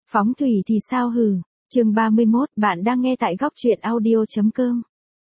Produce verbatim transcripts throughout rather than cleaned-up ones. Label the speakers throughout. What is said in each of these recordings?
Speaker 1: Phóng thủy thì sao hừ. Chương ba mươi mốt, bạn đang nghe tại góc truyện audio.com.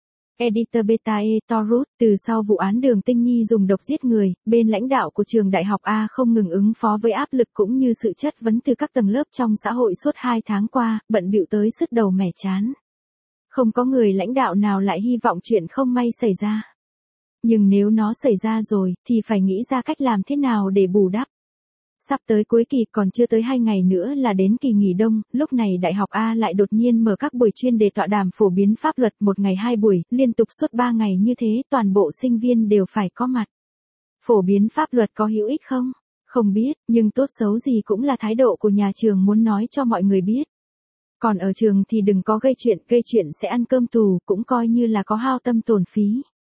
Speaker 1: Editor Beta E. Torut, từ sau vụ án Đường Tinh Nhi dùng độc giết người, bên lãnh đạo của trường đại học A không ngừng ứng phó với áp lực cũng như sự chất vấn từ các tầng lớp trong xã hội suốt hai tháng qua, bận bịu tới sứt đầu mẻ chán. Không có người lãnh đạo nào lại hy vọng chuyện không may xảy ra. Nhưng nếu nó xảy ra rồi, thì phải nghĩ ra cách làm thế nào để bù đắp. Sắp tới cuối kỳ, còn chưa tới hai ngày nữa là đến kỳ nghỉ đông, lúc này Đại học A lại đột nhiên mở các buổi chuyên đề tọa đàm phổ biến pháp luật, một ngày hai buổi, liên tục suốt ba ngày như thế, toàn bộ sinh viên đều phải có mặt. Phổ biến pháp luật có hữu ích không? Không biết, nhưng tốt xấu gì cũng là thái độ của nhà trường muốn nói cho mọi người biết. Còn ở trường thì đừng có gây chuyện, gây chuyện sẽ ăn cơm tù, cũng coi như là có hao tâm tổn phí.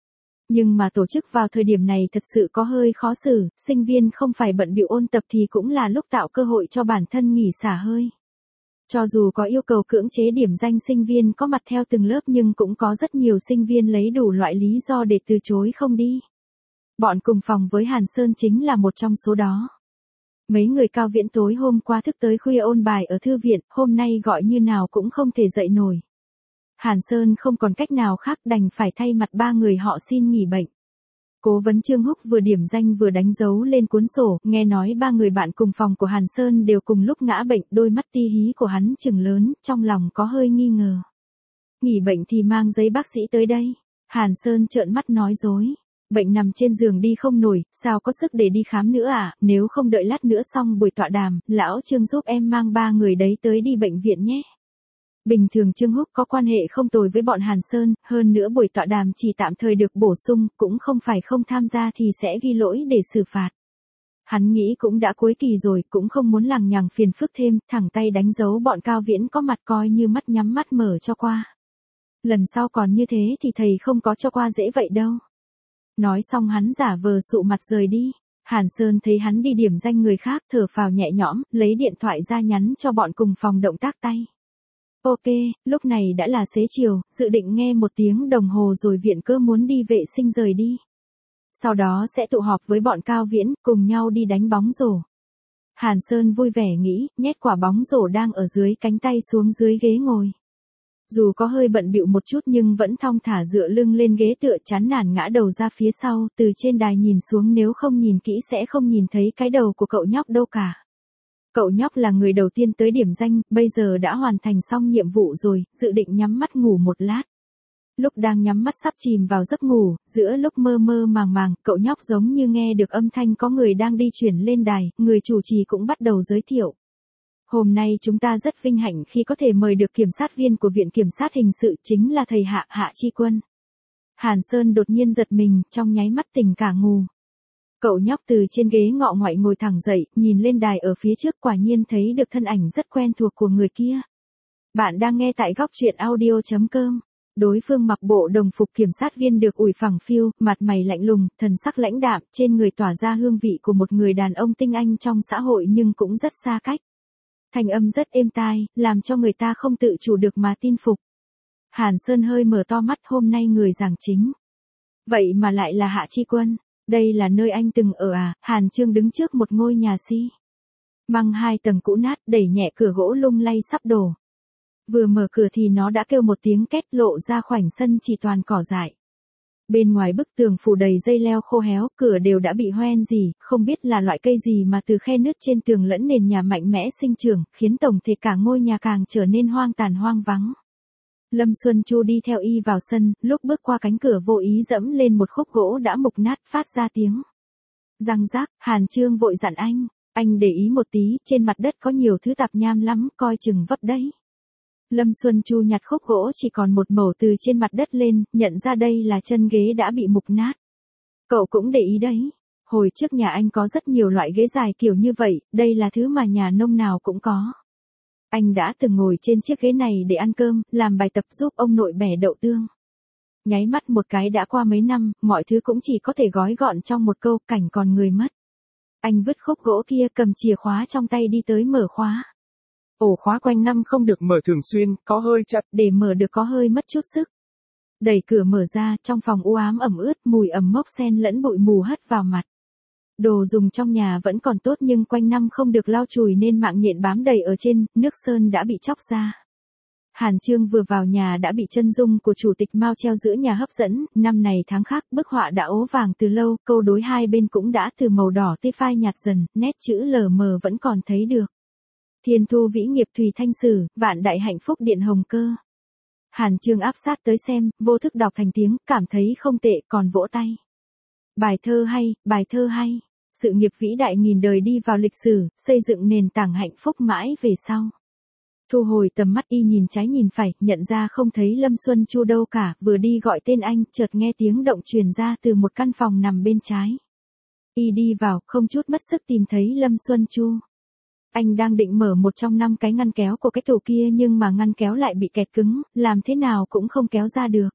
Speaker 1: Nhưng mà tổ chức vào thời điểm này thật sự có hơi khó xử, sinh viên không phải bận bịu ôn tập thì cũng là lúc tạo cơ hội cho bản thân nghỉ xả hơi. Cho dù có yêu cầu cưỡng chế điểm danh sinh viên có mặt theo từng lớp nhưng cũng có rất nhiều sinh viên lấy đủ loại lý do để từ chối không đi. Bọn cùng phòng với Hàn Sơn chính là một trong số đó. Mấy người Cao Viễn tối hôm qua thức tới khuya ôn bài ở thư viện, hôm nay gọi như nào cũng không thể dậy nổi. Hàn Sơn không còn cách nào khác đành phải thay mặt ba người họ xin nghỉ bệnh. Cố vấn Trương Húc vừa điểm danh vừa đánh dấu lên cuốn sổ, nghe nói ba người bạn cùng phòng của Hàn Sơn đều cùng lúc ngã bệnh, đôi mắt ti hí của hắn trừng lớn, trong lòng có hơi nghi ngờ. Nghỉ bệnh thì mang giấy bác sĩ tới đây. Hàn Sơn trợn mắt nói dối. Bệnh nằm trên giường đi không nổi, sao có sức để đi khám nữa à, nếu không đợi lát nữa xong buổi tọa đàm, lão Trương giúp em mang ba người đấy tới đi bệnh viện nhé. Bình thường Trương Húc có quan hệ không tồi với bọn Hàn Sơn, hơn nữa buổi tọa đàm chỉ tạm thời được bổ sung, cũng không phải không tham gia thì sẽ ghi lỗi để xử phạt. Hắn nghĩ cũng đã cuối kỳ rồi, cũng không muốn lằng nhằng phiền phức thêm, thẳng tay đánh dấu bọn Cao Viễn có mặt coi như mắt nhắm mắt mở cho qua. Lần sau còn như thế thì thầy không có cho qua dễ vậy đâu. Nói xong hắn giả vờ sụ mặt rời đi. Hàn Sơn thấy hắn đi điểm danh người khác, thở phào nhẹ nhõm, lấy điện thoại ra nhắn cho bọn cùng phòng động tác tay. Ok, lúc này đã là xế chiều, dự định nghe một tiếng đồng hồ rồi viện cơ muốn đi vệ sinh rời đi. Sau đó sẽ tụ họp với bọn Cao Viễn, cùng nhau đi đánh bóng rổ. Hàn Sơn vui vẻ nghĩ, nhét quả bóng rổ đang ở dưới cánh tay xuống dưới ghế ngồi. Dù có hơi bận bịu một chút nhưng vẫn thong thả dựa lưng lên ghế tựa chán nản ngã đầu ra phía sau, từ trên đài nhìn xuống nếu không nhìn kỹ sẽ không nhìn thấy cái đầu của cậu nhóc đâu cả. Cậu nhóc là người đầu tiên tới điểm danh, bây giờ đã hoàn thành xong nhiệm vụ rồi, dự định nhắm mắt ngủ một lát. Lúc đang nhắm mắt sắp chìm vào giấc ngủ, giữa lúc mơ mơ màng màng, cậu nhóc giống như nghe được âm thanh có người đang đi chuyển lên đài, người chủ trì cũng bắt đầu giới thiệu. Hôm nay chúng ta rất vinh hạnh khi có thể mời được kiểm sát viên của Viện Kiểm sát Hình sự, chính là thầy Hạ Hạ Chi Quân. Hàn Sơn đột nhiên giật mình, trong nháy mắt tỉnh cả ngủ. Cậu nhóc từ trên ghế ngọ ngoại ngồi thẳng dậy, nhìn lên đài ở phía trước, quả nhiên thấy được thân ảnh rất quen thuộc của người kia. Bạn đang nghe tại góc truyện audio.com. Đối phương mặc bộ đồng phục kiểm sát viên được ủi phẳng phiu, mặt mày lạnh lùng, thần sắc lãnh đạm, trên người tỏa ra hương vị của một người đàn ông tinh anh trong xã hội nhưng cũng rất xa cách. Thanh âm rất êm tai, làm cho người ta không tự chủ được mà tin phục. Hàn Sơn hơi mở to mắt, hôm nay người giảng chính. Vậy mà lại là Hạ Chi Quân. Đây là nơi anh từng ở à? Hàn Trương đứng trước một ngôi nhà xi măng hai tầng cũ nát, đẩy nhẹ cửa gỗ lung lay sắp đổ. Vừa mở cửa thì nó đã kêu một tiếng két, lộ ra khoảnh sân chỉ toàn cỏ dại. Bên ngoài bức tường phủ đầy dây leo khô héo, cửa đều đã bị hoen gì, không biết là loại cây gì mà từ khe nứt trên tường lẫn nền nhà mạnh mẽ sinh trưởng, khiến tổng thể cả ngôi nhà càng trở nên hoang tàn hoang vắng. Lâm Xuân Chu đi theo y vào sân, lúc bước qua cánh cửa vô ý dẫm lên một khúc gỗ đã mục nát, phát ra tiếng răng rác. Hàn Trương vội dặn anh, anh để ý một tí, trên mặt đất có nhiều thứ tạp nham lắm, coi chừng vấp đấy. Lâm Xuân Chu nhặt khúc gỗ chỉ còn một mẩu từ trên mặt đất lên, nhận ra đây là chân ghế đã bị mục nát. Cậu cũng để ý đấy, hồi trước nhà anh có rất nhiều loại ghế dài kiểu như vậy, đây là thứ mà nhà nông nào cũng có. Anh đã từng ngồi trên chiếc ghế này để ăn cơm, làm bài tập giúp ông nội bẻ đậu tương. Nháy mắt một cái đã qua mấy năm, mọi thứ cũng chỉ có thể gói gọn trong một câu, cảnh còn người mất. Anh vứt khúc gỗ kia, cầm chìa khóa trong tay đi tới mở khóa.
Speaker 2: Ổ khóa quanh năm không được mở thường xuyên, có hơi chặt.
Speaker 1: Để mở được có hơi mất chút sức. Đẩy cửa mở ra, trong phòng u ám ẩm ướt, mùi ẩm mốc xen lẫn bụi mù hất vào mặt. Đồ dùng trong nhà vẫn còn tốt nhưng quanh năm không được lau chùi nên mạng nhện bám đầy ở trên, nước sơn đã bị chóc ra. Hàn Chương vừa vào nhà đã bị chân dung của chủ tịch Mao treo giữa nhà hấp dẫn, năm này tháng khác, bức họa đã ố vàng từ lâu, câu đối hai bên cũng đã từ màu đỏ tê phai nhạt dần, nét chữ lờ mờ vẫn còn thấy được. Thiên thu vĩ nghiệp thùy thanh sử, vạn đại hạnh phúc điện hồng cơ. Hàn Chương áp sát tới xem, vô thức đọc thành tiếng, cảm thấy không tệ, còn vỗ tay. Bài thơ hay, bài thơ hay. Sự nghiệp vĩ đại nghìn đời đi vào lịch sử, xây dựng nền tảng hạnh phúc mãi về sau. Thu hồi tầm mắt y nhìn trái nhìn phải, nhận ra không thấy Lâm Xuân Chu đâu cả, vừa đi gọi tên anh, chợt nghe tiếng động truyền ra từ một căn phòng nằm bên trái. Y đi vào, không chút mất sức tìm thấy Lâm Xuân Chu. Anh đang định mở một trong năm cái ngăn kéo của cái tủ kia nhưng mà ngăn kéo lại bị kẹt cứng, làm thế nào cũng không kéo ra được.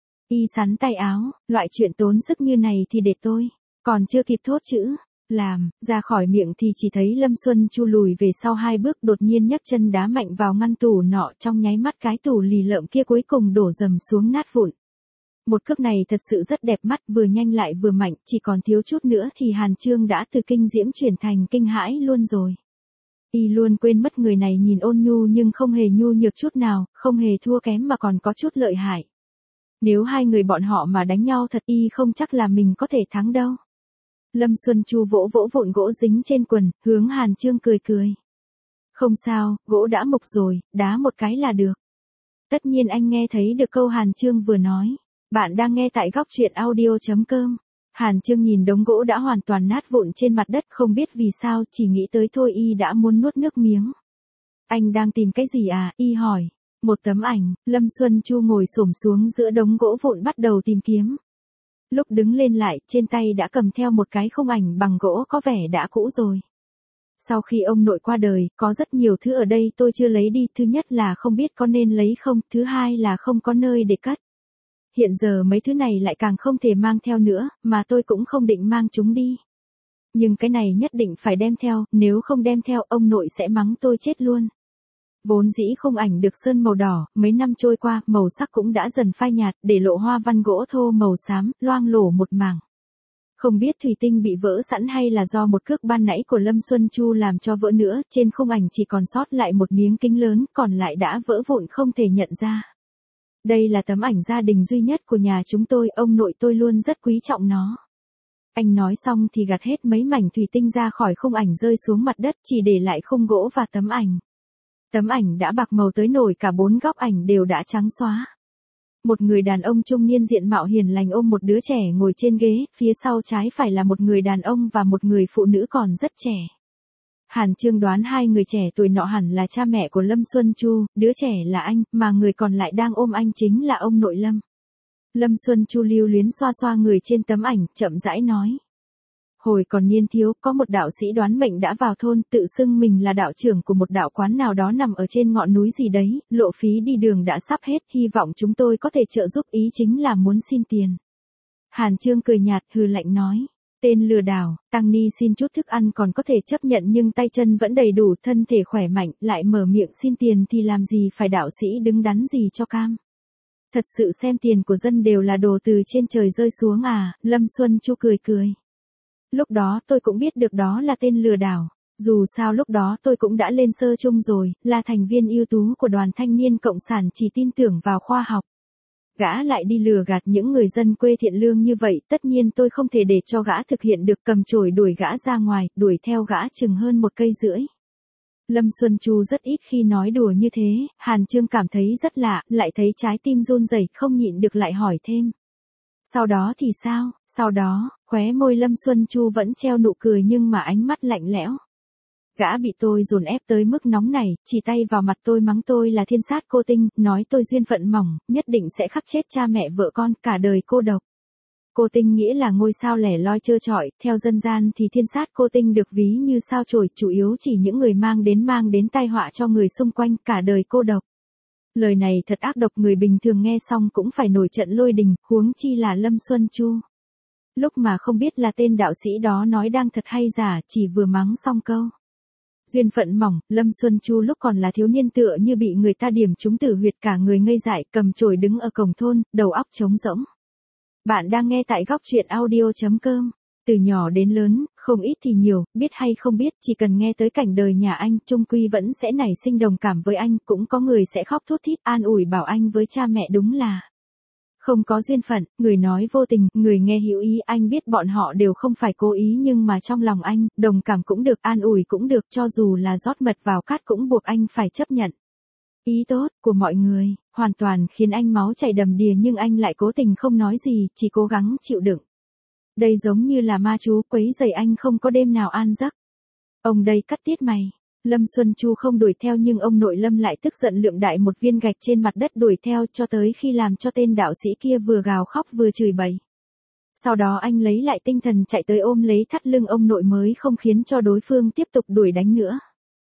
Speaker 1: Y sắn tay áo, loại chuyện tốn sức như này thì để tôi, còn chưa kịp thốt chữ làm ra khỏi miệng thì chỉ thấy Lâm Xuân Chu lùi về sau hai bước, đột nhiên nhấc chân đá mạnh vào ngăn tủ nọ, trong nháy mắt cái tủ lì lợm kia cuối cùng đổ dầm xuống nát vụn. Một cước này thật sự rất đẹp mắt, vừa nhanh lại vừa mạnh, chỉ còn thiếu chút nữa thì Hàn Chương đã từ kinh diễm chuyển thành kinh hãi luôn rồi. Y luôn quên mất người này nhìn ôn nhu nhưng không hề nhu nhược chút nào, không hề thua kém mà còn có chút lợi hại. Nếu hai người bọn họ mà đánh nhau thật y không chắc là mình có thể thắng đâu. Lâm Xuân Chu vỗ vỗ vụn gỗ dính trên quần, hướng Hàn Chương cười cười. Không sao, gỗ đã mục rồi, đá một cái là được. Tất nhiên anh nghe thấy được câu Hàn Chương vừa nói. Bạn đang nghe tại góc truyện audio chấm com. Hàn Chương nhìn đống gỗ đã hoàn toàn nát vụn trên mặt đất, không biết vì sao, chỉ nghĩ tới thôi y đã muốn nuốt nước miếng. Anh đang tìm cái gì à, y hỏi. Một tấm ảnh, Lâm Xuân Chu ngồi xổm xuống giữa đống gỗ vụn bắt đầu tìm kiếm. Lúc đứng lên lại, trên tay đã cầm theo một cái khung ảnh bằng gỗ có vẻ đã cũ rồi. Sau khi ông nội qua đời, có rất nhiều thứ ở đây tôi chưa lấy đi, thứ nhất là không biết có nên lấy không, thứ hai là không có nơi để cất. Hiện giờ mấy thứ này lại càng không thể mang theo nữa, mà tôi cũng không định mang chúng đi. Nhưng cái này nhất định phải đem theo, nếu không đem theo ông nội sẽ mắng tôi chết luôn. Vốn dĩ khung ảnh được sơn màu đỏ, mấy năm trôi qua, màu sắc cũng đã dần phai nhạt, để lộ hoa văn gỗ thô màu xám, loang lổ một mảng. Không biết thủy tinh bị vỡ sẵn hay là do một cước ban nãy của Lâm Xuân Chu làm cho vỡ nữa, trên khung ảnh chỉ còn sót lại một miếng kính lớn, còn lại đã vỡ vụn không thể nhận ra. Đây là tấm ảnh gia đình duy nhất của nhà chúng tôi, ông nội tôi luôn rất quý trọng nó. Anh nói xong thì gạt hết mấy mảnh thủy tinh ra khỏi khung ảnh rơi xuống mặt đất, chỉ để lại khung gỗ và tấm ảnh. Tấm ảnh đã bạc màu tới nổi cả bốn góc ảnh đều đã trắng xóa. Một người đàn ông trung niên diện mạo hiền lành ôm một đứa trẻ ngồi trên ghế, phía sau trái phải là một người đàn ông và một người phụ nữ còn rất trẻ. Hàn Chương đoán hai người trẻ tuổi nọ hẳn là cha mẹ của Lâm Xuân Chu, đứa trẻ là anh, mà người còn lại đang ôm anh chính là ông nội Lâm. Lâm Xuân Chu lưu luyến xoa xoa người trên tấm ảnh, chậm rãi nói. Hồi còn niên thiếu, có một đạo sĩ đoán mệnh đã vào thôn, tự xưng mình là đạo trưởng của một đạo quán nào đó nằm ở trên ngọn núi gì đấy, lộ phí đi đường đã sắp hết, hy vọng chúng tôi có thể trợ giúp, ý chính là muốn xin tiền. Hàn Chương cười nhạt, hừ lạnh nói. Tên lừa đảo, tăng ni xin chút thức ăn còn có thể chấp nhận nhưng tay chân vẫn đầy đủ, thân thể khỏe mạnh, lại mở miệng xin tiền thì làm gì phải đạo sĩ đứng đắn gì cho cam. Thật sự xem tiền của dân đều là đồ từ trên trời rơi xuống à, Lâm Xuân Chu cười cười. Lúc đó tôi cũng biết được đó là tên lừa đảo, dù sao lúc đó tôi cũng đã lên sơ chung rồi, là thành viên ưu tú của đoàn thanh niên cộng sản chỉ tin tưởng vào khoa học. Gã lại đi lừa gạt những người dân quê thiện lương như vậy, tất nhiên tôi không thể để cho gã thực hiện được, cầm chổi đuổi gã ra ngoài, đuổi theo gã chừng hơn một cây rưỡi. Lâm Xuân Chu rất ít khi nói đùa như thế, Hàn Chương cảm thấy rất lạ, lại thấy trái tim run rẩy, không nhịn được lại hỏi thêm. Sau đó thì sao, sau đó, khóe môi Lâm Xuân Chu vẫn treo nụ cười nhưng mà ánh mắt lạnh lẽo. Gã bị tôi dồn ép tới mức nóng này, chỉ tay vào mặt tôi mắng tôi là thiên sát cô tinh, nói tôi duyên phận mỏng, nhất định sẽ khắc chết cha mẹ vợ con, cả đời cô độc. Cô tinh nghĩa là ngôi sao lẻ loi trơ trọi, theo dân gian thì thiên sát cô tinh được ví như sao chổi, chủ yếu chỉ những người mang đến mang đến tai họa cho người xung quanh, cả đời cô độc. Lời này thật ác độc, người bình thường nghe xong cũng phải nổi trận lôi đình, huống chi là Lâm Xuân Chu. Lúc mà không biết là tên đạo sĩ đó nói đang thật hay giả, chỉ vừa mắng xong câu. Duyên phận mỏng, Lâm Xuân Chu lúc còn là thiếu niên tựa như bị người ta điểm trúng tử huyệt, cả người ngây dại, cầm chổi đứng ở cổng thôn, đầu óc trống rỗng. Bạn đang nghe tại góc truyện audio chấm com. Từ nhỏ đến lớn, không Không ít thì nhiều, biết hay không biết, chỉ cần nghe tới cảnh đời nhà anh, chung quy vẫn sẽ nảy sinh đồng cảm với anh, cũng có người sẽ khóc thút thít an ủi bảo anh với cha mẹ đúng là không có duyên phận, người nói vô tình, người nghe hữu ý, anh biết bọn họ đều không phải cố ý nhưng mà trong lòng anh, đồng cảm cũng được, an ủi cũng được, cho dù là rót mật vào cát cũng buộc anh phải chấp nhận. Ý tốt của mọi người, hoàn toàn khiến anh máu chảy đầm đìa nhưng anh lại cố tình không nói gì, chỉ cố gắng chịu đựng. Đây giống như là ma chú quấy rầy anh không có đêm nào an giấc. Ông đây cắt tiết mày. Lâm Xuân Chu không đuổi theo nhưng ông nội Lâm lại tức giận lượm đại một viên gạch trên mặt đất đuổi theo cho tới khi làm cho tên đạo sĩ kia vừa gào khóc vừa chửi bậy. Sau đó anh lấy lại tinh thần chạy tới ôm lấy thắt lưng ông nội mới không khiến cho đối phương tiếp tục đuổi đánh nữa.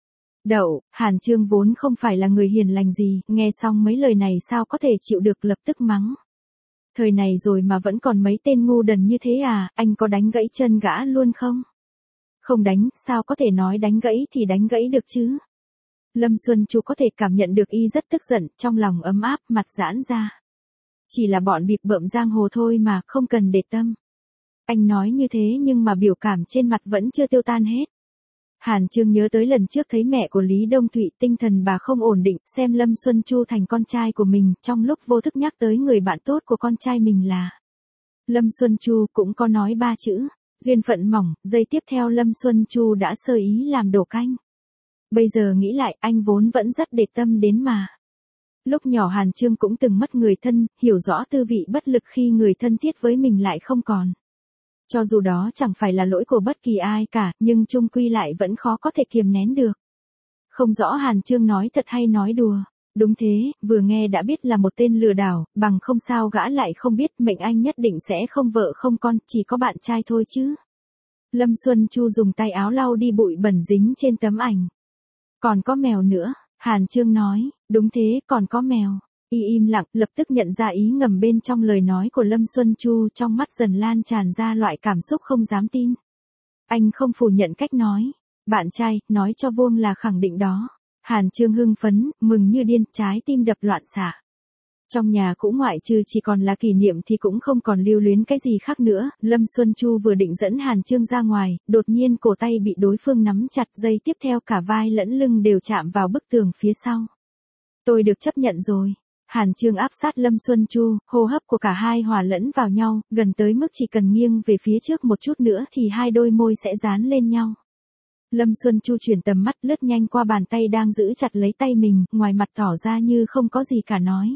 Speaker 1: Đậu, Hàn Chương vốn không phải là người hiền lành gì, nghe xong mấy lời này sao có thể chịu được lập tức mắng. Thời này rồi mà vẫn còn mấy tên ngu đần như thế à, anh có đánh gãy chân gã luôn không? Không đánh, sao có thể nói đánh gãy thì đánh gãy được chứ? Lâm Xuân Chu có thể cảm nhận được y rất tức giận, trong lòng ấm áp, mặt giãn ra. Chỉ là bọn bịp bợm giang hồ thôi mà, không cần để tâm. Anh nói như thế nhưng mà biểu cảm trên mặt vẫn chưa tiêu tan hết. Hàn Chương nhớ tới lần trước thấy mẹ của Lý Đông Thụy, tinh thần bà không ổn định, xem Lâm Xuân Chu thành con trai của mình, trong lúc vô thức nhắc tới người bạn tốt của con trai mình là Lâm Xuân Chu, cũng có nói ba chữ, duyên phận mỏng, giây tiếp theo Lâm Xuân Chu đã sơ ý làm đổ canh. Bây giờ nghĩ lại, anh vốn vẫn rất để tâm đến mà. Lúc nhỏ Hàn Chương cũng từng mất người thân, hiểu rõ tư vị bất lực khi người thân thiết với mình lại không còn. Cho dù đó chẳng phải là lỗi của bất kỳ ai cả, nhưng chung quy lại vẫn khó có thể kiềm nén được. Không rõ Hàn Chương nói thật hay nói đùa. Đúng thế, vừa nghe đã biết là một tên lừa đảo, bằng không sao gã lại không biết mệnh anh nhất định sẽ không vợ không con, chỉ có bạn trai thôi chứ. Lâm Xuân Chu dùng tay áo lau đi bụi bẩn dính trên tấm ảnh. Còn có mèo nữa, Hàn Chương nói, đúng thế, còn có mèo. Y im lặng, lập tức nhận ra ý ngầm bên trong lời nói của Lâm Xuân Chu, trong mắt dần lan tràn ra loại cảm xúc không dám tin. Anh không phủ nhận cách nói. Bạn trai, nói cho vuông là khẳng định đó. Hàn Chương hưng phấn, mừng như điên, trái tim đập loạn xạ. Trong nhà cũ ngoại trừ chỉ còn là kỷ niệm thì cũng không còn lưu luyến cái gì khác nữa. Lâm Xuân Chu vừa định dẫn Hàn Chương ra ngoài, đột nhiên cổ tay bị đối phương nắm chặt, giây tiếp theo cả vai lẫn lưng đều chạm vào bức tường phía sau. Tôi được chấp nhận rồi. Hàn Chương áp sát Lâm Xuân Chu, hô hấp của cả hai hòa lẫn vào nhau, gần tới mức chỉ cần nghiêng về phía trước một chút nữa thì hai đôi môi sẽ dán lên nhau. Lâm Xuân Chu chuyển tầm mắt lướt nhanh qua bàn tay đang giữ chặt lấy tay mình, ngoài mặt tỏ ra như không có gì cả nói.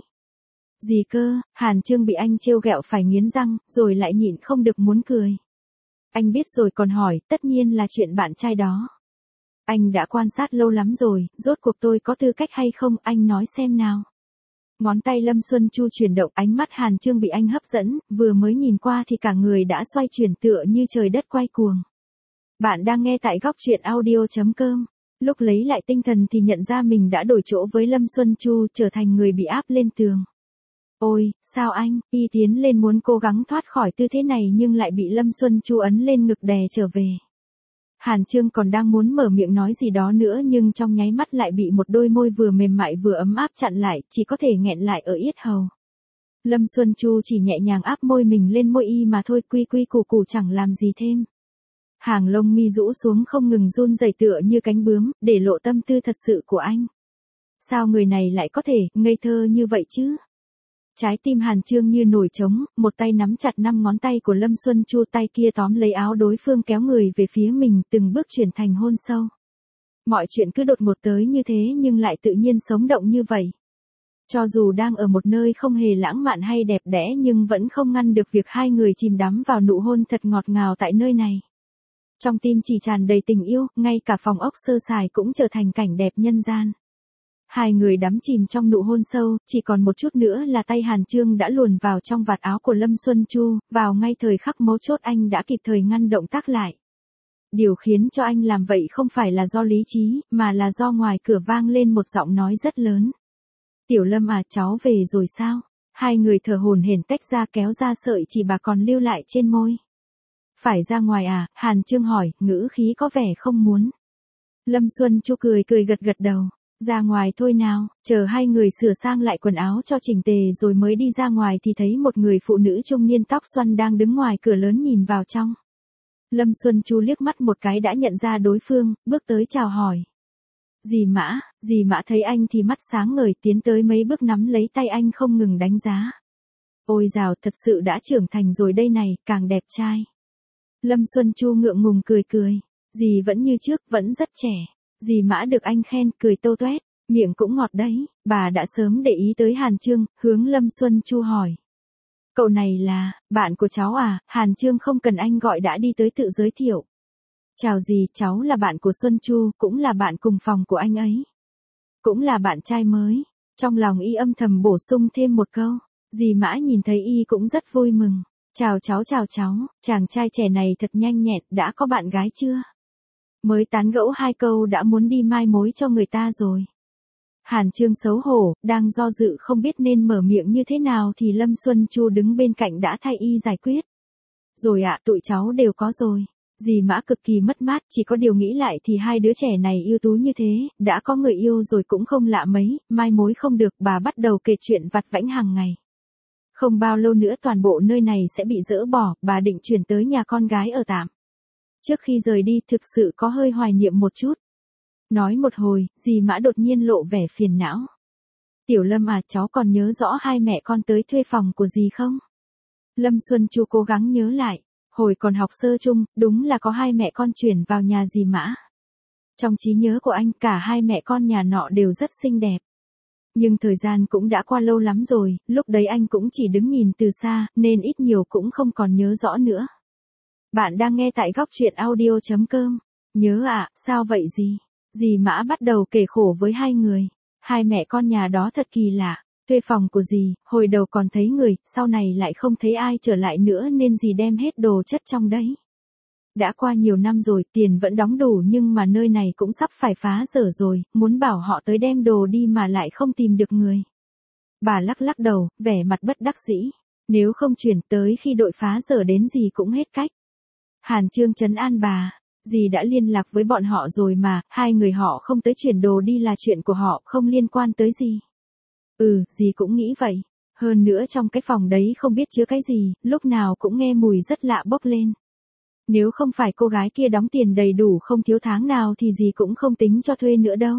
Speaker 1: Gì cơ, Hàn Chương bị anh trêu ghẹo phải nghiến răng, rồi lại nhịn không được muốn cười. Anh biết rồi còn hỏi, tất nhiên là chuyện bạn trai đó. Anh đã quan sát lâu lắm rồi, rốt cuộc tôi có tư cách hay không, anh nói xem nào. Ngón tay Lâm Xuân Chu chuyển động, ánh mắt Hàn Chương bị anh hấp dẫn, vừa mới nhìn qua thì cả người đã xoay chuyển tựa như trời đất quay cuồng. Bạn đang nghe tại góc truyện audio chấm com. Lúc lấy lại tinh thần thì nhận ra mình đã đổi chỗ với Lâm Xuân Chu, trở thành người bị áp lên tường. Ôi, sao anh, y tiến lên muốn cố gắng thoát khỏi tư thế này nhưng lại bị Lâm Xuân Chu ấn lên ngực đè trở về. Hàn Chương còn đang muốn mở miệng nói gì đó nữa nhưng trong nháy mắt lại bị một đôi môi vừa mềm mại vừa ấm áp chặn lại, chỉ có thể nghẹn lại ở yết hầu. Lâm Xuân Chu chỉ nhẹ nhàng áp môi mình lên môi y mà thôi, quy quy củ củ chẳng làm gì thêm. Hàng lông mi rũ xuống không ngừng run rẩy tựa như cánh bướm, để lộ tâm tư thật sự của anh. Sao người này lại có thể ngây thơ như vậy chứ? Trái tim Hàn Chương như nổi trống, một tay nắm chặt năm ngón tay của Lâm Xuân Chu, tay kia tóm lấy áo đối phương kéo người về phía mình, từng bước chuyển thành hôn sâu. Mọi chuyện cứ đột ngột tới như thế nhưng lại tự nhiên sống động như vậy. Cho dù đang ở một nơi không hề lãng mạn hay đẹp đẽ nhưng vẫn không ngăn được việc hai người chìm đắm vào nụ hôn thật ngọt ngào tại nơi này. Trong tim chỉ tràn đầy tình yêu, ngay cả phòng ốc sơ sài cũng trở thành cảnh đẹp nhân gian. Hai người đắm chìm trong nụ hôn sâu, chỉ còn một chút nữa là tay Hàn Chương đã luồn vào trong vạt áo của Lâm Xuân Chu, vào ngay thời khắc mấu chốt anh đã kịp thời ngăn động tác lại. Điều khiến cho anh làm vậy không phải là do lý trí, mà là do ngoài cửa vang lên một giọng nói rất lớn. Tiểu Lâm à, cháu về rồi sao? Hai người thở hổn hển tách ra kéo ra sợi chỉ bạc còn lưu lại trên môi. Phải ra ngoài à? Hàn Chương hỏi, ngữ khí có vẻ không muốn. Lâm Xuân Chu cười cười gật gật đầu. Ra ngoài thôi nào, chờ hai người sửa sang lại quần áo cho chỉnh tề rồi mới đi ra ngoài thì thấy một người phụ nữ trung niên tóc xoăn đang đứng ngoài cửa lớn nhìn vào trong. Lâm Xuân Chu liếc mắt một cái đã nhận ra đối phương, bước tới chào hỏi. Dì Mã, dì Mã thấy anh thì mắt sáng ngời tiến tới mấy bước nắm lấy tay anh không ngừng đánh giá. Ôi dào, thật sự đã trưởng thành rồi đây này, càng đẹp trai. Lâm Xuân Chu ngượng ngùng cười cười. Dì vẫn như trước, vẫn rất trẻ. Dì Mã được anh khen, cười tô toét, miệng cũng ngọt đấy. Bà đã sớm để ý tới Hàn Trương, hướng Lâm Xuân Chu hỏi. Cậu này là, bạn của cháu à? Hàn Trương không cần anh gọi đã đi tới tự giới thiệu. Chào dì, cháu là bạn của Xuân Chu, cũng là bạn cùng phòng của anh ấy. Cũng là bạn trai mới. Trong lòng y âm thầm bổ sung thêm một câu. Dì Mã nhìn thấy y cũng rất vui mừng. Chào cháu chào cháu, chàng trai trẻ này thật nhanh nhẹn, đã có bạn gái chưa? Mới tán gẫu hai câu đã muốn đi mai mối cho người ta rồi. Hàn Trương xấu hổ, đang do dự không biết nên mở miệng như thế nào thì Lâm Xuân Chu đứng bên cạnh đã thay y giải quyết. Rồi ạ, tụi cháu đều có rồi. Dì Mã cực kỳ mất mát, chỉ có điều nghĩ lại thì hai đứa trẻ này ưu tú như thế, đã có người yêu rồi cũng không lạ mấy, mai mối không được, bà bắt đầu kể chuyện vặt vãnh hàng ngày. Không bao lâu nữa toàn bộ nơi này sẽ bị dỡ bỏ, bà định chuyển tới nhà con gái ở tạm. Trước khi rời đi thực sự có hơi hoài niệm một chút. Nói một hồi, dì Mã đột nhiên lộ vẻ phiền não. Tiểu Lâm à, cháu còn nhớ rõ hai mẹ con tới thuê phòng của dì không? Lâm Xuân Chu cố gắng nhớ lại. Hồi còn học sơ chung, đúng là có hai mẹ con chuyển vào nhà dì Mã. Trong trí nhớ của anh, cả hai mẹ con nhà nọ đều rất xinh đẹp. Nhưng thời gian cũng đã qua lâu lắm rồi, lúc đấy anh cũng chỉ đứng nhìn từ xa, nên ít nhiều cũng không còn nhớ rõ nữa. Bạn đang nghe tại góc truyện audio chấm com. Nhớ à, sao vậy dì? Dì Mã bắt đầu kể khổ với hai người. Hai mẹ con nhà đó thật kỳ lạ. Thuê phòng của dì, hồi đầu còn thấy người, sau này lại không thấy ai trở lại nữa nên dì đem hết đồ chất trong đấy. Đã qua nhiều năm rồi, tiền vẫn đóng đủ nhưng mà nơi này cũng sắp phải phá dở rồi, muốn bảo họ tới đem đồ đi mà lại không tìm được người. Bà lắc lắc đầu, vẻ mặt bất đắc dĩ. Nếu không chuyển tới khi đội phá dở đến dì cũng hết cách. Hàn Trương trấn an bà. Dì đã liên lạc với bọn họ rồi mà, hai người họ không tới chuyển đồ đi là chuyện của họ, không liên quan tới gì. Ừ, dì cũng nghĩ vậy. Hơn nữa trong cái phòng đấy không biết chứa cái gì, lúc nào cũng nghe mùi rất lạ bốc lên. Nếu không phải cô gái kia đóng tiền đầy đủ không thiếu tháng nào thì dì cũng không tính cho thuê nữa đâu.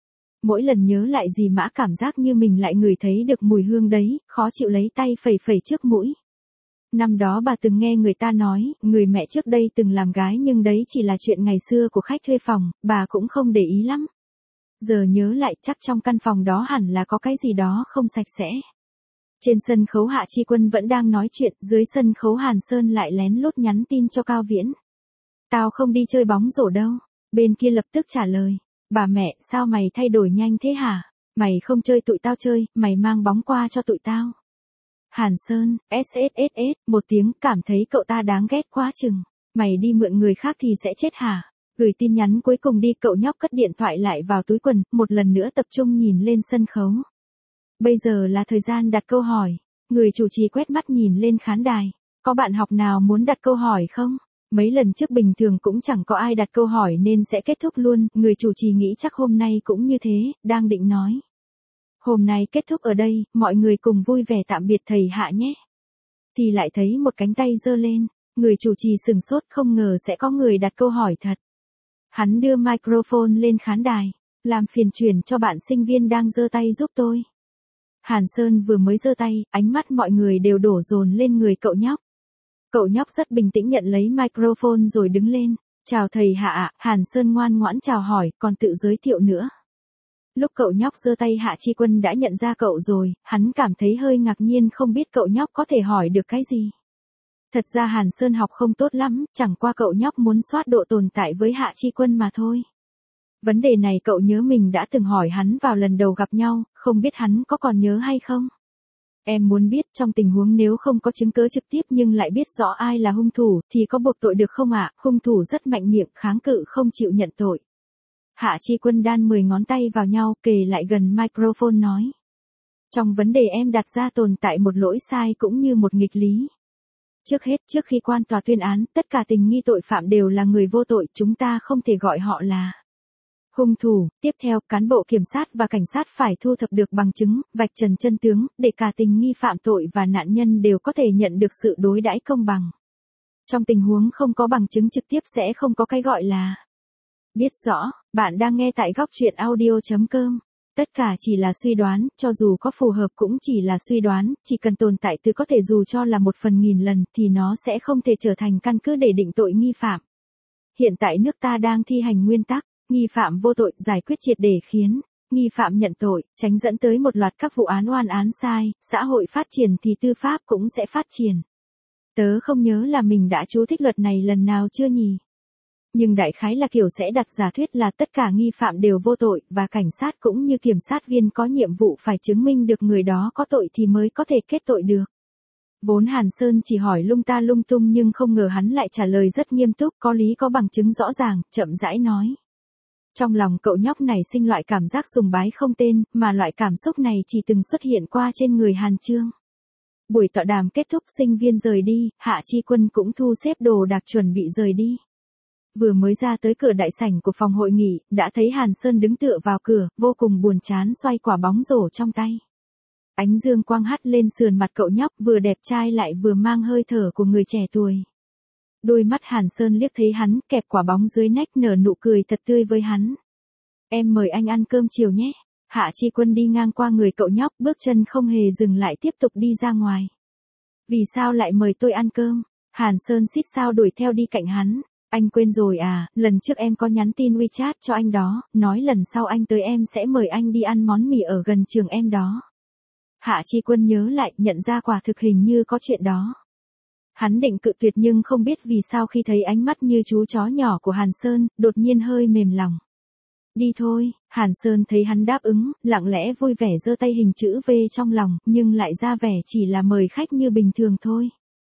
Speaker 1: Mỗi lần nhớ lại dì Mã cảm giác như mình lại ngửi thấy được mùi hương đấy, khó chịu lấy tay phẩy phẩy trước mũi. Năm đó bà từng nghe người ta nói, người mẹ trước đây từng làm gái nhưng đấy chỉ là chuyện ngày xưa của khách thuê phòng, bà cũng không để ý lắm. Giờ nhớ lại chắc trong căn phòng đó hẳn là có cái gì đó không sạch sẽ. Trên sân khấu Hạ Chi Quân vẫn đang nói chuyện, dưới sân khấu Hàn Sơn lại lén lút nhắn tin cho Cao Viễn. Tao không đi chơi bóng rổ đâu. Bên kia lập tức trả lời. Bà mẹ, sao mày thay đổi nhanh thế hả? Mày không chơi tụi tao chơi, mày mang bóng qua cho tụi tao. Hàn Sơn, ét ét ét ét, một tiếng, cảm thấy cậu ta đáng ghét quá chừng. Mày đi mượn người khác thì sẽ chết hả? Gửi tin nhắn cuối cùng đi, cậu nhóc cất điện thoại lại vào túi quần, một lần nữa tập trung nhìn lên sân khấu. Bây giờ là thời gian đặt câu hỏi. Người chủ trì quét mắt nhìn lên khán đài. Có bạn học nào muốn đặt câu hỏi không? Mấy lần trước bình thường cũng chẳng có ai đặt câu hỏi nên sẽ kết thúc luôn. Người chủ trì nghĩ chắc hôm nay cũng như thế, đang định nói. Hôm nay kết thúc ở đây, mọi người cùng vui vẻ tạm biệt thầy Hạ nhé. Thì lại thấy một cánh tay giơ lên. Người chủ trì sừng sốt không ngờ sẽ có người đặt câu hỏi thật. Hắn đưa microphone lên khán đài. Làm phiền chuyển cho bạn sinh viên đang giơ tay giúp tôi. Hàn Sơn vừa mới giơ tay, ánh mắt mọi người đều đổ dồn lên người cậu nhóc. Cậu nhóc rất bình tĩnh nhận lấy microphone rồi đứng lên. Chào thầy Hạ ạ, Hàn Sơn ngoan ngoãn chào hỏi, còn tự giới thiệu nữa. Lúc cậu nhóc giơ tay Hạ Chi Quân đã nhận ra cậu rồi, hắn cảm thấy hơi ngạc nhiên không biết cậu nhóc có thể hỏi được cái gì. Thật ra Hàn Sơn học không tốt lắm, chẳng qua cậu nhóc muốn soát độ tồn tại với Hạ Chi Quân mà thôi. Vấn đề này cậu nhớ mình đã từng hỏi hắn vào lần đầu gặp nhau, không biết hắn có còn nhớ hay không? Em muốn biết trong tình huống nếu không có chứng cứ trực tiếp nhưng lại biết rõ ai là hung thủ thì có buộc tội được không ạ? Hung thủ rất mạnh miệng, kháng cự không chịu nhận tội. Hạ Chi Quân đan mười ngón tay vào nhau kề lại gần microphone nói. Trong vấn đề em đặt ra tồn tại một lỗi sai cũng như một nghịch lý. Trước hết, trước khi quan tòa tuyên án, tất cả tình nghi tội phạm đều là người vô tội, chúng ta không thể gọi họ là hung thủ. Tiếp theo, cán bộ kiểm sát và cảnh sát phải thu thập được bằng chứng, vạch trần chân tướng, để cả tình nghi phạm tội và nạn nhân đều có thể nhận được sự đối đãi công bằng. Trong tình huống không có bằng chứng trực tiếp sẽ không có cái gọi là biết rõ. Bạn đang nghe tại góc truyện audio.com. Tất cả chỉ là suy đoán, cho dù có phù hợp cũng chỉ là suy đoán, chỉ cần tồn tại từ có thể dù cho là một phần nghìn lần thì nó sẽ không thể trở thành căn cứ để định tội nghi phạm. Hiện tại nước ta đang thi hành nguyên tắc, nghi phạm vô tội, giải quyết triệt để khiến nghi phạm nhận tội, tránh dẫn tới một loạt các vụ án oan án sai, xã hội phát triển thì tư pháp cũng sẽ phát triển. Tớ không nhớ là mình đã chú thích luật này lần nào chưa nhỉ? Nhưng đại khái là kiểu sẽ đặt giả thuyết là tất cả nghi phạm đều vô tội, và cảnh sát cũng như kiểm sát viên có nhiệm vụ phải chứng minh được người đó có tội thì mới có thể kết tội được. Vốn Hàn Sơn chỉ hỏi lung ta lung tung nhưng không ngờ hắn lại trả lời rất nghiêm túc, có lý có bằng chứng rõ ràng, chậm rãi nói. Trong lòng cậu nhóc này sinh loại cảm giác sùng bái không tên, mà loại cảm xúc này chỉ từng xuất hiện qua trên người Hàn Chương. Buổi tọa đàm kết thúc, sinh viên rời đi, Hạ Chi Quân cũng thu xếp đồ đạc chuẩn bị rời đi. Vừa mới ra tới cửa đại sảnh của phòng hội nghị, đã thấy Hàn Sơn đứng tựa vào cửa, vô cùng buồn chán xoay quả bóng rổ trong tay. Ánh dương quang hắt lên sườn mặt cậu nhóc, vừa đẹp trai lại vừa mang hơi thở của người trẻ tuổi. Đôi mắt Hàn Sơn liếc thấy hắn, kẹp quả bóng dưới nách, nở nụ cười thật tươi với hắn. Em mời anh ăn cơm chiều nhé. Hạ Chi Quân đi ngang qua người cậu nhóc, bước chân không hề dừng lại tiếp tục đi ra ngoài. Vì sao lại mời tôi ăn cơm? Hàn Sơn xít sao đuổi theo đi cạnh hắn. Anh quên rồi à, lần trước em có nhắn tin WeChat cho anh đó, nói lần sau anh tới em sẽ mời anh đi ăn món mì ở gần trường em đó. Hạ Chi Quân nhớ lại, nhận ra quả thực hình như có chuyện đó. Hắn định cự tuyệt nhưng không biết vì sao khi thấy ánh mắt như chú chó nhỏ của Hàn Sơn, đột nhiên hơi mềm lòng. Đi thôi, Hàn Sơn thấy hắn đáp ứng, lặng lẽ vui vẻ giơ tay hình chữ V trong lòng, nhưng lại ra vẻ chỉ là mời khách như bình thường thôi.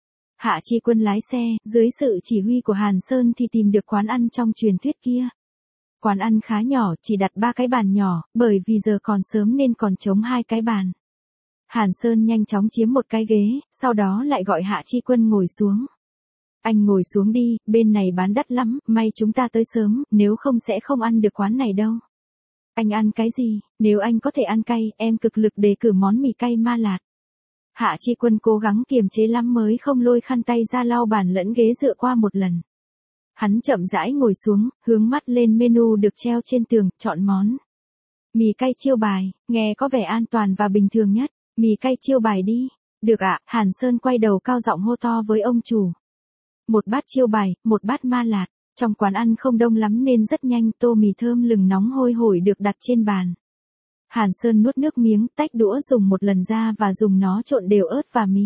Speaker 1: Hạ Chi Quân lái xe, dưới sự chỉ huy của Hàn Sơn thì tìm được quán ăn trong truyền thuyết kia. Quán ăn khá nhỏ, chỉ đặt ba cái bàn nhỏ, bởi vì giờ còn sớm nên còn trống hai cái bàn. Hàn Sơn nhanh chóng chiếm một cái ghế, sau đó lại gọi Hạ Chi Quân ngồi xuống. Anh ngồi xuống đi, bên này bán đắt lắm, may chúng ta tới sớm, nếu không sẽ không ăn được quán này đâu. Anh ăn cái gì? Nếu anh có thể ăn cay, em cực lực đề cử món mì cay ma lạt. Hạ Chi Quân cố gắng kiềm chế lắm mới không lôi khăn tay ra lau bàn lẫn ghế dựa qua một lần. Hắn chậm rãi ngồi xuống, hướng mắt lên menu được treo trên tường, chọn món. Mì cay chiêu bài, nghe có vẻ an toàn và bình thường nhất. Mì cay chiêu bài đi. Được ạ, Hàn Sơn quay đầu cao giọng hô to với ông chủ. Một bát chiêu bài, một bát ma lạt. Trong quán ăn không đông lắm nên rất nhanh, tô mì thơm lừng nóng hôi hổi được đặt trên bàn. Hàn Sơn nuốt nước miếng, tách đũa dùng một lần ra và dùng nó trộn đều ớt và mì.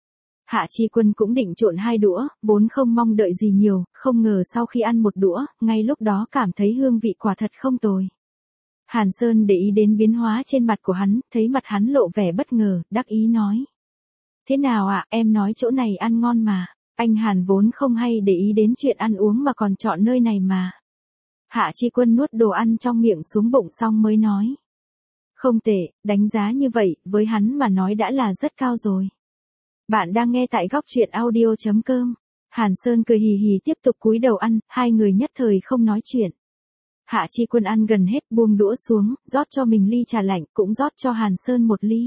Speaker 1: Hạ Chi Quân cũng định trộn hai đũa, vốn không mong đợi gì nhiều, không ngờ sau khi ăn một đũa, ngay lúc đó cảm thấy hương vị quả thật không tồi. Hàn Sơn để ý đến biến hóa trên mặt của hắn, thấy mặt hắn lộ vẻ bất ngờ, đắc ý nói. Thế nào ạ, em nói chỗ này ăn ngon mà. Anh Hàn vốn không hay để ý đến chuyện ăn uống mà còn chọn nơi này mà. Hạ Chi Quân nuốt đồ ăn trong miệng xuống bụng xong mới nói. Không tệ, đánh giá như vậy, với hắn mà nói đã là rất cao rồi. Bạn đang nghe tại góc truyện audio.com. Hàn Sơn cười hì hì tiếp tục cúi đầu ăn, hai người nhất thời không nói chuyện. Hạ Chi Quân ăn gần hết, buông đũa xuống, rót cho mình ly trà lạnh, cũng rót cho Hàn Sơn một ly.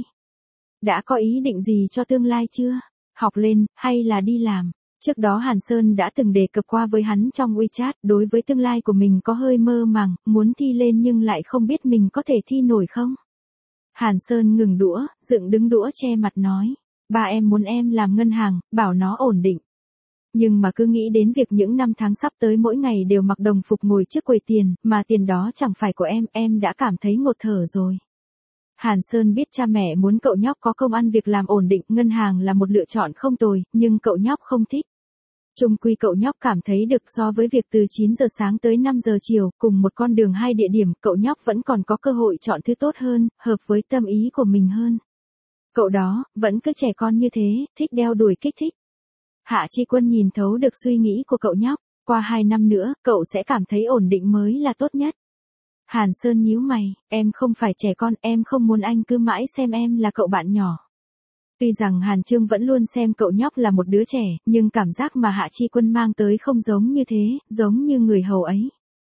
Speaker 1: Đã có ý định gì cho tương lai chưa? Học lên, hay là đi làm? Trước đó Hàn Sơn đã từng đề cập qua với hắn trong WeChat, đối với tương lai của mình có hơi mơ màng, muốn thi lên nhưng lại không biết mình có thể thi nổi không? Hàn Sơn ngừng đũa, dựng đứng đũa che mặt nói. Ba em muốn em làm ngân hàng, bảo nó ổn định. Nhưng mà cứ nghĩ đến việc những năm tháng sắp tới mỗi ngày đều mặc đồng phục ngồi trước quầy tiền, mà tiền đó chẳng phải của em, em đã cảm thấy ngột thở rồi. Hàn Sơn biết cha mẹ muốn cậu nhóc có công ăn việc làm ổn định, ngân hàng là một lựa chọn không tồi, nhưng cậu nhóc không thích. Chung quy cậu nhóc cảm thấy được so với việc từ chín giờ sáng tới năm giờ chiều, cùng một con đường hai địa điểm, cậu nhóc vẫn còn có cơ hội chọn thứ tốt hơn, hợp với tâm ý của mình hơn. Cậu đó, vẫn cứ trẻ con như thế, thích đeo đuổi kích thích. Hạ Chi Quân nhìn thấu được suy nghĩ của cậu nhóc, qua hai năm nữa, cậu sẽ cảm thấy ổn định mới là tốt nhất. Hàn Sơn nhíu mày, em không phải trẻ con, em không muốn anh cứ mãi xem em là cậu bạn nhỏ. Tuy rằng Hàn Chương vẫn luôn xem cậu nhóc là một đứa trẻ, nhưng cảm giác mà Hạ Chi Quân mang tới không giống như thế, giống như người hầu ấy.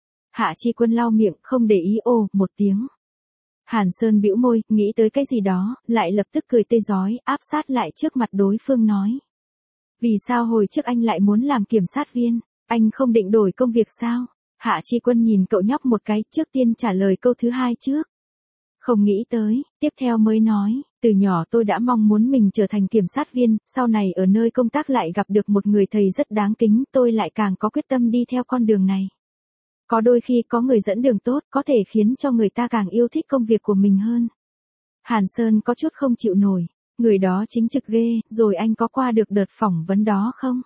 Speaker 1: Hạ Chi Quân lau miệng, không để ý ồ, một tiếng. Hàn Sơn bĩu môi, nghĩ tới cái gì đó, lại lập tức cười tươi rói, áp sát lại trước mặt đối phương nói. Vì sao hồi trước anh lại muốn làm kiểm sát viên? Anh không định đổi công việc sao? Hạ Chi Quân nhìn cậu nhóc một cái, trước tiên trả lời câu thứ hai trước. Không nghĩ tới, tiếp theo mới nói, từ nhỏ tôi đã mong muốn mình trở thành kiểm sát viên, sau này ở nơi công tác lại gặp được một người thầy rất đáng kính, tôi lại càng có quyết tâm đi theo con đường này. Có đôi khi có người dẫn đường tốt, có thể khiến cho người ta càng yêu thích công việc của mình hơn. Hàn Sơn có chút không chịu nổi, người đó chính trực ghê, rồi anh có qua được đợt phỏng vấn đó không?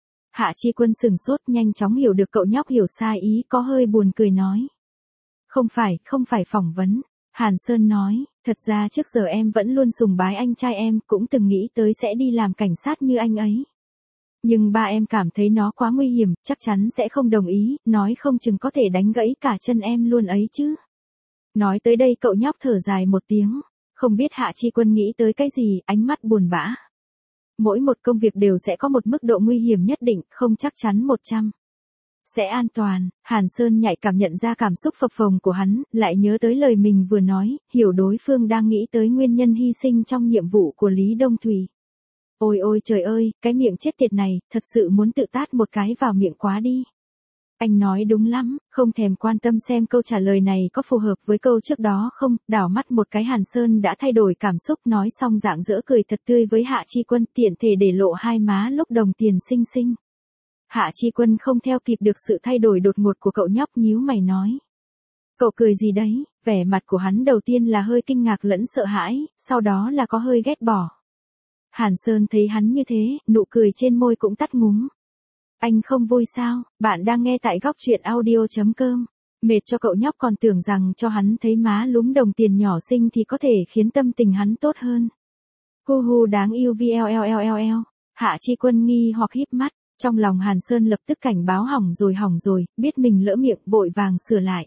Speaker 1: Hạ Chi Quân sửng sốt, nhanh chóng hiểu được cậu nhóc hiểu sai ý, có hơi buồn cười nói. Không phải, không phải phỏng vấn. Hàn Sơn nói, thật ra trước giờ em vẫn luôn sùng bái anh trai em, cũng từng nghĩ tới sẽ đi làm cảnh sát như anh ấy. Nhưng ba em cảm thấy nó quá nguy hiểm, chắc chắn sẽ không đồng ý, nói không chừng có thể đánh gãy cả chân em luôn ấy chứ. Nói tới đây cậu nhóc thở dài một tiếng, không biết Hạ Chi Quân nghĩ tới cái gì, ánh mắt buồn bã. Mỗi một công việc đều sẽ có một mức độ nguy hiểm nhất định, không chắc chắn một trăm sẽ an toàn. Hàn Sơn nhạy cảm nhận ra cảm xúc phập phồng của hắn, lại nhớ tới lời mình vừa nói, hiểu đối phương đang nghĩ tới nguyên nhân hy sinh trong nhiệm vụ của Lý Đông Thùy. Ôi ôi trời ơi, cái miệng chết tiệt này, thật sự muốn tự tát một cái vào miệng quá đi. Anh nói đúng lắm, không thèm quan tâm xem câu trả lời này có phù hợp với câu trước đó không, đảo mắt một cái Hàn Sơn đã thay đổi cảm xúc, nói xong rạng rỡ cười thật tươi với Hạ Chi Quân, tiện thể để lộ hai má lúc đồng tiền xinh xinh. Hạ Chi Quân không theo kịp được sự thay đổi đột ngột của cậu nhóc, nhíu mày nói. Cậu cười gì đấy? Vẻ mặt của hắn đầu tiên là hơi kinh ngạc lẫn sợ hãi, sau đó là có hơi ghét bỏ. Hàn Sơn thấy hắn như thế, nụ cười trên môi cũng tắt ngúm. Anh không vui sao? Bạn đang nghe tại góc truyện audio chấm com. Mệt cho cậu nhóc còn tưởng rằng cho hắn thấy má lúm đồng tiền nhỏ xinh thì có thể khiến tâm tình hắn tốt hơn. Hu hu đáng yêu vlll. Hạ Chi Quân nghi hoặc híp mắt, trong lòng Hàn Sơn lập tức cảnh báo hỏng rồi hỏng rồi, biết mình lỡ miệng vội vàng sửa lại.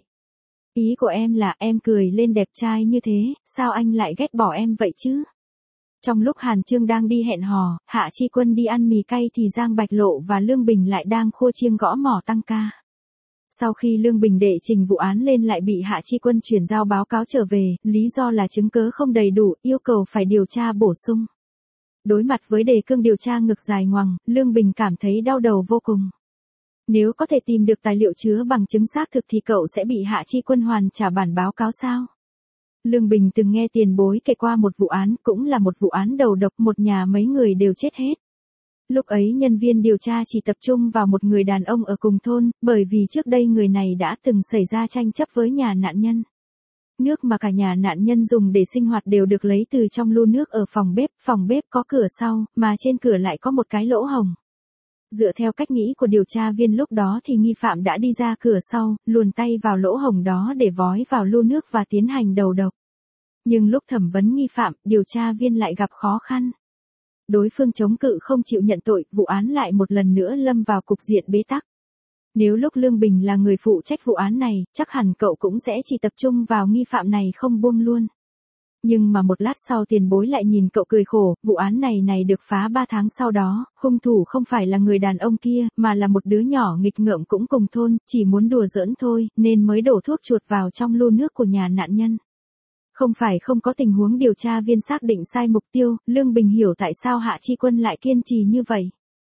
Speaker 1: Ý của em là em cười lên đẹp trai như thế, sao anh lại ghét bỏ em vậy chứ? Trong lúc Hàn Trương đang đi hẹn hò, Hạ Chi Quân đi ăn mì cay thì Giang Bạch Lộ và Lương Bình lại đang khua chiêng gõ mỏ tăng ca. Sau khi Lương Bình đệ trình vụ án lên lại bị Hạ Chi Quân chuyển giao báo cáo trở về, lý do là chứng cứ không đầy đủ, yêu cầu phải điều tra bổ sung. Đối mặt với đề cương điều tra ngực dài ngoằng, Lương Bình cảm thấy đau đầu vô cùng. Nếu có thể tìm được tài liệu chứa bằng chứng xác thực thì cậu sẽ bị Hạ Chi Quân hoàn trả bản báo cáo sao? Lương Bình từng nghe tiền bối kể qua một vụ án, cũng là một vụ án đầu độc, một nhà mấy người đều chết hết. Lúc ấy nhân viên điều tra chỉ tập trung vào một người đàn ông ở cùng thôn, bởi vì trước đây người này đã từng xảy ra tranh chấp với nhà nạn nhân. Nước mà cả nhà nạn nhân dùng để sinh hoạt đều được lấy từ trong lu nước ở phòng bếp, phòng bếp có cửa sau, mà trên cửa lại có một cái lỗ hổng. Dựa theo cách nghĩ của điều tra viên lúc đó thì nghi phạm đã đi ra cửa sau, luồn tay vào lỗ hổng đó để vói vào lu nước và tiến hành đầu độc. Nhưng lúc thẩm vấn nghi phạm, điều tra viên lại gặp khó khăn. Đối phương chống cự không chịu nhận tội, vụ án lại một lần nữa lâm vào cục diện bế tắc. Nếu lúc Lương Bình là người phụ trách vụ án này, chắc hẳn cậu cũng sẽ chỉ tập trung vào nghi phạm này không buông luôn. Nhưng mà một lát sau tiền bối lại nhìn cậu cười khổ, vụ án này này được phá ba tháng sau đó, hung thủ không phải là người đàn ông kia, mà là một đứa nhỏ nghịch ngợm cũng cùng thôn, chỉ muốn đùa giỡn thôi, nên mới đổ thuốc chuột vào trong lu nước của nhà nạn nhân. Không phải không có tình huống điều tra viên xác định sai mục tiêu, Lương Bình hiểu tại sao Hạ Chi Quân lại kiên trì như vậy.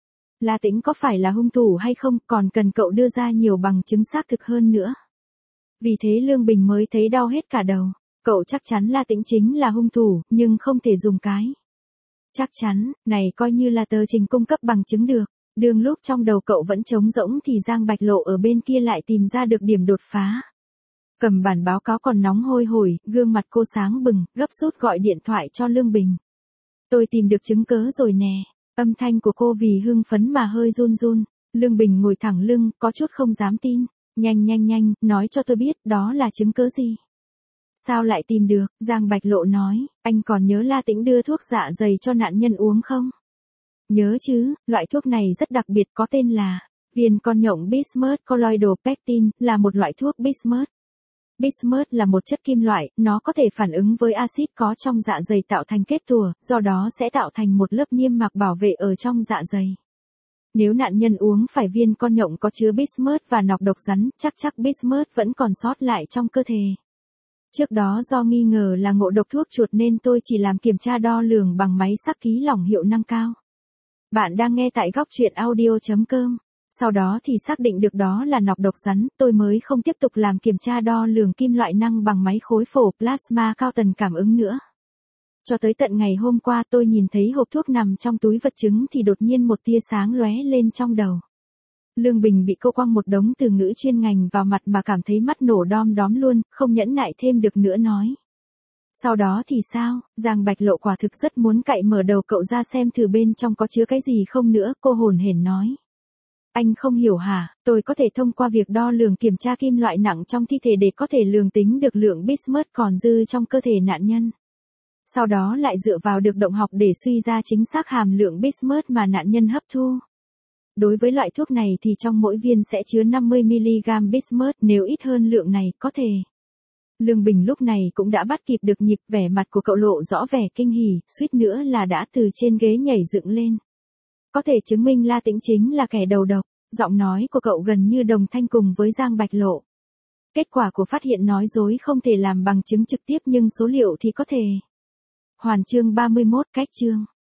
Speaker 1: La Tĩnh có phải là hung thủ hay không, còn cần cậu đưa ra nhiều bằng chứng xác thực hơn nữa. Vì thế Lương Bình mới thấy đau hết cả đầu. Cậu chắc chắn La Tĩnh chính là hung thủ, nhưng không thể dùng cái chắc chắn này coi như là tờ trình cung cấp bằng chứng được. Đường lúc trong đầu cậu vẫn trống rỗng thì Giang Bạch Lộ ở bên kia lại tìm ra được điểm đột phá. Cầm bản báo cáo còn nóng hôi hổi, gương mặt cô sáng bừng, gấp rút gọi điện thoại cho Lương Bình. Tôi tìm được chứng cớ rồi nè. Âm thanh của cô vì hưng phấn mà hơi run run. Lương Bình ngồi thẳng lưng, có chút không dám tin. Nhanh nhanh nhanh, nói cho tôi biết, đó là chứng cớ gì? Sao lại tìm được? Giang Bạch Lộ nói, anh còn nhớ La Tĩnh đưa thuốc dạ dày cho nạn nhân uống không? Nhớ chứ, loại thuốc này rất đặc biệt có tên là viên con nhộng Bismuth colloidal pectin, là một loại thuốc Bismuth. Bismuth là một chất kim loại, nó có thể phản ứng với axit có trong dạ dày tạo thành kết tủa, do đó sẽ tạo thành một lớp niêm mạc bảo vệ ở trong dạ dày. Nếu nạn nhân uống phải viên con nhộng có chứa Bismuth và nọc độc rắn, chắc chắc Bismuth vẫn còn sót lại trong cơ thể. Trước đó do nghi ngờ là ngộ độc thuốc chuột nên tôi chỉ làm kiểm tra đo lường bằng máy sắc ký lỏng hiệu năng cao. Bạn đang nghe tại góc truyện audio.com. Sau đó thì xác định được đó là nọc độc rắn, tôi mới không tiếp tục làm kiểm tra đo lường kim loại năng bằng máy khối phổ plasma cao tần cảm ứng nữa. Cho tới tận ngày hôm qua tôi nhìn thấy hộp thuốc nằm trong túi vật chứng thì đột nhiên một tia sáng lóe lên trong đầu. Lương Bình bị cô quăng một đống từ ngữ chuyên ngành vào mặt mà cảm thấy mắt nổ đom đóm luôn, không nhẫn nại thêm được nữa nói. Sau đó thì sao, Giang Bạch Lộ quả thực rất muốn cạy mở đầu cậu ra xem thử bên trong có chứa cái gì không nữa, cô hồn hển nói. Anh không hiểu hả, tôi có thể thông qua việc đo lường kiểm tra kim loại nặng trong thi thể để có thể lường tính được lượng bismuth còn dư trong cơ thể nạn nhân. Sau đó lại dựa vào được động học để suy ra chính xác hàm lượng bismuth mà nạn nhân hấp thu. Đối với loại thuốc này thì trong mỗi viên sẽ chứa năm mươi mi-li-gam bismuth, nếu ít hơn lượng này có thể. Lương Bình lúc này cũng đã bắt kịp được nhịp, vẻ mặt của cậu lộ rõ vẻ kinh hỉ, suýt nữa là đã từ trên ghế nhảy dựng lên. Có thể chứng minh La Tĩnh chính là kẻ đầu độc, giọng nói của cậu gần như đồng thanh cùng với Giang Bạch Lộ. Kết quả của phát hiện nói dối không thể làm bằng chứng trực tiếp nhưng số liệu thì có thể. Hoàn chương ba mươi mốt, cách chương.